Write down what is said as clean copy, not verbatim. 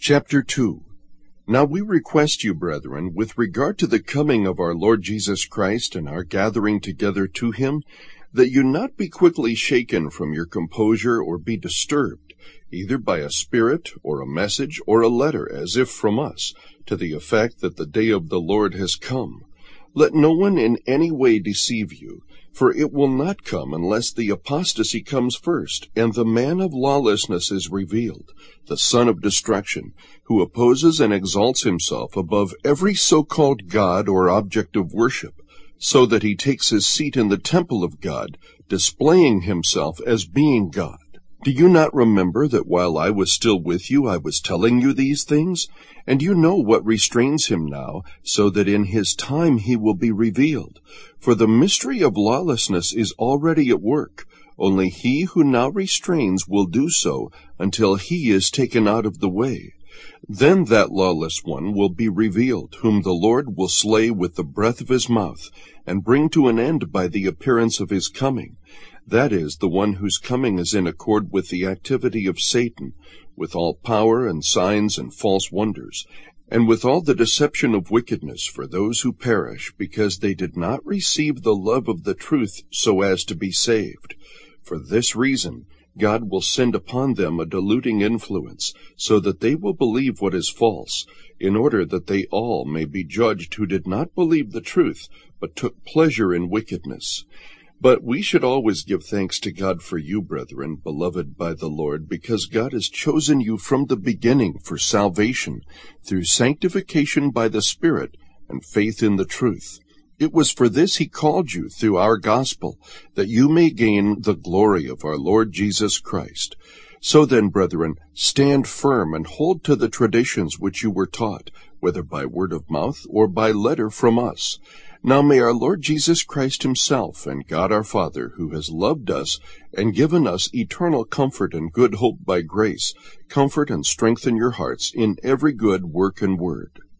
Chapter 2. Now we request you, brethren, with regard to the coming of our Lord Jesus Christ and our gathering together to him, that you not be quickly shaken from your composure or be disturbed, either by a spirit or a message or a letter, as if from us, to the effect that the day of the Lord has come. Let no one in any way deceive you, for it will not come unless the apostasy comes first, and the man of lawlessness is revealed, the son of destruction, who opposes and exalts himself above every so-called God or object of worship, so that he takes his seat in the temple of God, displaying himself as being God. Do you not remember that while I was still with you, I was telling you these things? And you know what restrains him now, so that in his time he will be revealed. For the mystery of lawlessness is already at work. Only he who now restrains will do so until he is taken out of the way. Then that lawless one will be revealed, whom the Lord will slay with the breath of his mouth, and bring to an end by the appearance of his coming. That is, the one whose coming is in accord with the activity of Satan, with all power and signs and false wonders, and with all the deception of wickedness for those who perish, because they did not receive the love of the truth so as to be saved. For this reason, God will send upon them a deluding influence, so that they will believe what is false, in order that they all may be judged who did not believe the truth, but took pleasure in wickedness. But we should always give thanks to God for you, brethren, beloved by the Lord, because God has chosen you from the beginning for salvation, through sanctification by the Spirit and faith in the truth. It was for this he called you through our gospel, that you may gain the glory of our Lord Jesus Christ. So then, brethren, stand firm and hold to the traditions which you were taught, whether by word of mouth or by letter from us. Now may our Lord Jesus Christ himself and God our Father, who has loved us and given us eternal comfort and good hope by grace, comfort and strengthen your hearts in every good work and word.